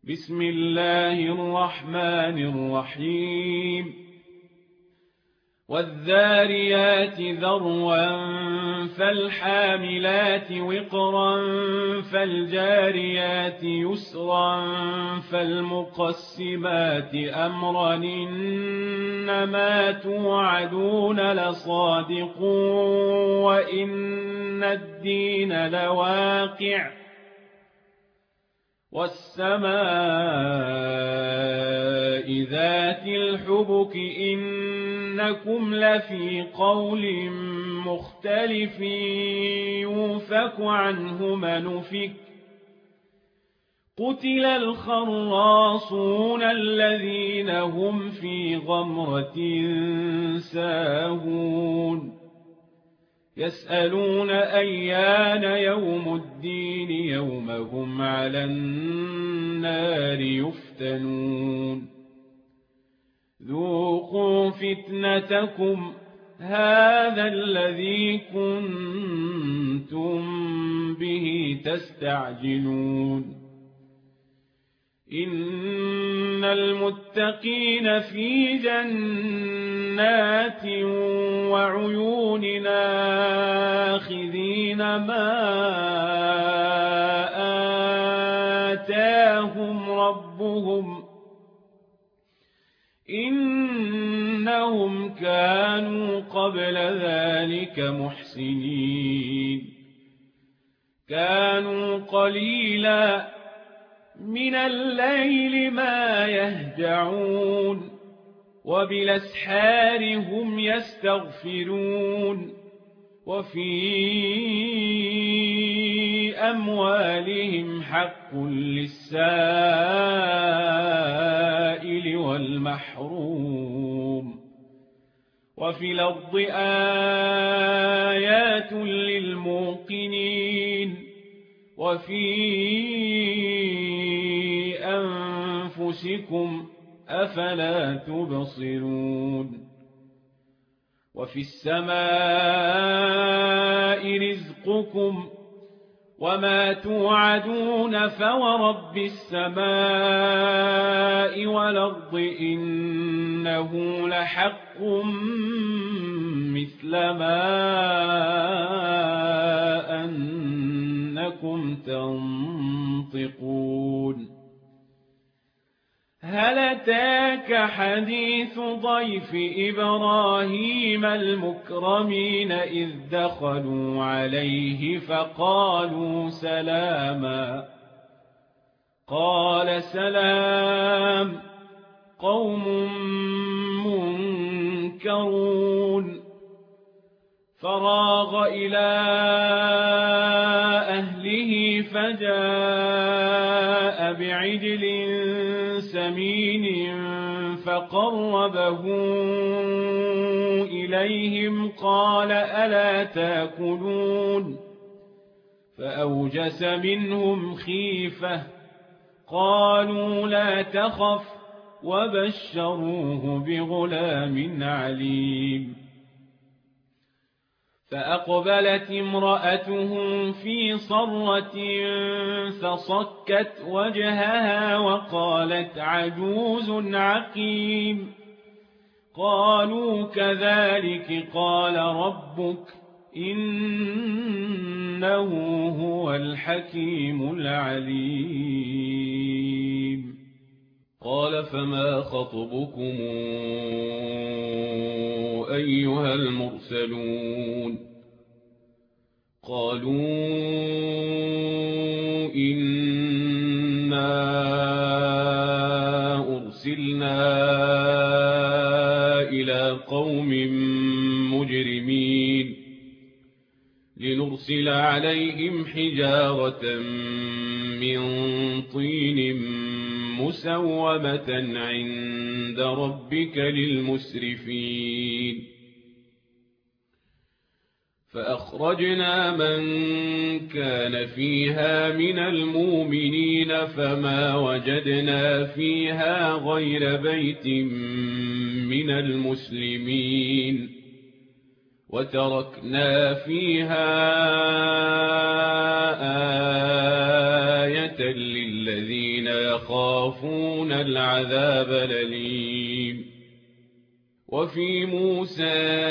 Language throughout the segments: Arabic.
بسم الله الرحمن الرحيم والذاريات ذروا فالحاملات وقرا فالجاريات يسرا فالمقسمات أمرا إنما توعدون لصادق وإن الدين لواقع والسماء ذات الحبك إنكم لفي قول مختلف يوفك عنه من أفك قتل الخراصون الذين هم في غمرة ساهون يسألون أيان يوم الدين يوم هم على النار يفتنون ذوقوا فتنتكم هذا الذي كنتم به تستعجلون إن المتقين في جنات وعيون آخذين ما آتاهم ربهم إنهم كانوا قبل ذلك محسنين كانوا قليلا من الليل ما يهجعون وبالأسحار هم يستغفرون وفي أموالهم حق للسائل والمحروم وفي الأرض آيات للموقنين وفي أنفسكم أفلا تبصرون وفي السماء رزقكم وما توعدون فورب السماء والأرض إنه لحق مثل ما أنكم تنطقون هل أتاك حديث ضيف إبراهيم المكرمين إذ دخلوا عليه فقالوا سلاما قال سلام قوم منكرون فراغ إلى أهله فجاء بعجل سمين فقربه إليهم قال ألا تأكلون فأوجس منهم خيفة قالوا لا تخف وبشروه بغلام عليم فأقبلت امرأته في صرة فصكت وجهها وقالت عجوز عقيم قالوا كذلك قال ربك إنه هو الحكيم العليم قال فما خطبكم أيها المرسلون قالوا إنا أرسلنا إلى قوم مجرمين لنرسل عليهم حجارة من طين مسومة عند ربك للمسرفين فأخرجنا من كان فيها من المؤمنين فما وجدنا فيها غير بيت من المسلمين وتركنا فيها آية للذين يخافون العذاب الأليم. وفي موسى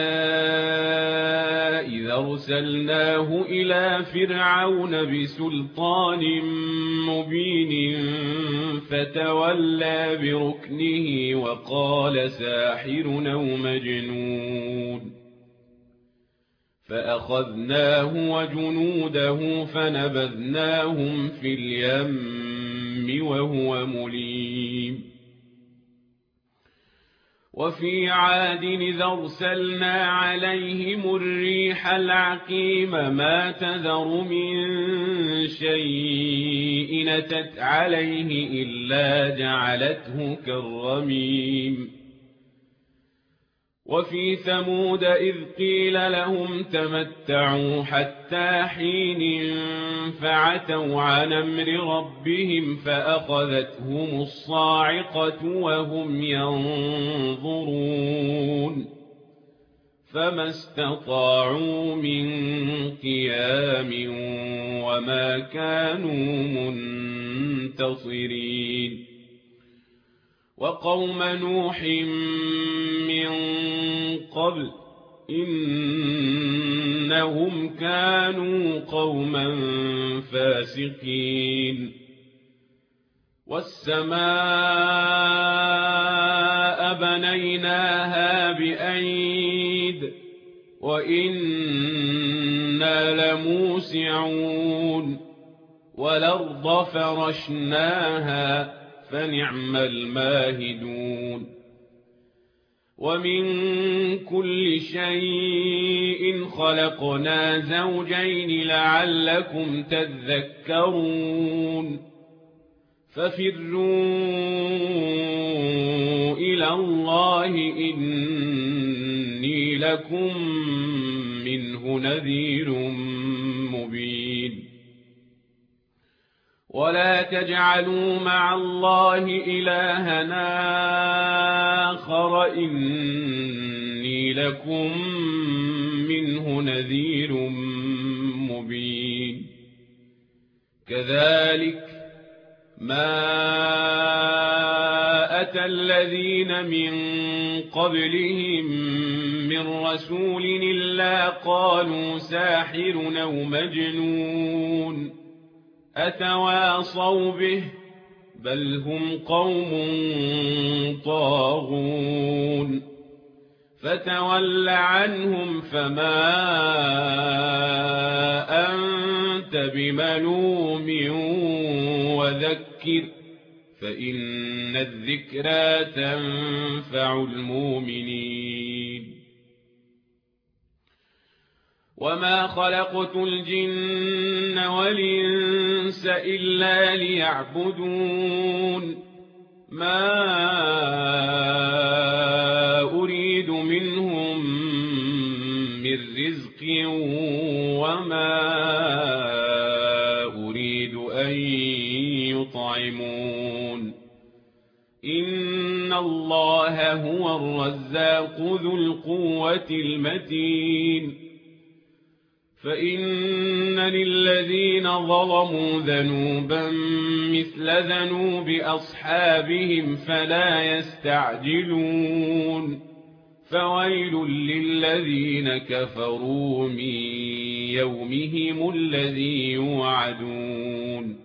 إذا أرسلناه إلى فرعون بسلطان مبين فتولى بركنه وقال ساحر أو مجنون، فأخذناه وجنوده فنبذناهم في اليم وهو مليم. وفي عاد إذا أرسلنا عليهم الريح العقيم ما تذر من شيء أتت عليه إلا جعلته كالرميم. وفي ثمود إذ قيل لهم تمتعوا حتى حين فعتوا عن أمر ربهم فأخذتهم الصاعقة وهم ينظرون فما استطاعوا من قيام وما كانوا منتصرين. وقوم نوح من قبل إنهم كانوا قوما فاسقين. والسماء بنيناها بأيد وإنا لموسعون. والأرض فرشناها فنعم الماهدون. ومن كل شيء خلقنا زوجين لعلكم تذكرون. ففروا إلى الله إني لكم منه نذير مبين. ولا تجعلوا مع الله إلهنا آخر إني لكم منه نذير مبين. كذلك ما أتى الذين من قبلهم من رسول إلا قالوا ساحر أو مجنون أتواصوا به بل هم قوم طاغون. فتول عنهم فما أنت بملوم وذكر فإن الذكرى تنفع المؤمنين. وما خلقت الجن والإنس إلا ليعبدون ما أريد منهم من رزق وما أريد أن يطعمون إن الله هو الرزاق ذو القوة المتين. فإن للذين ظلموا ذنوبا مثل ذنوب أصحابهم فلا يستعجلون. فويل للذين كفروا من يومهم الذي يوعدون.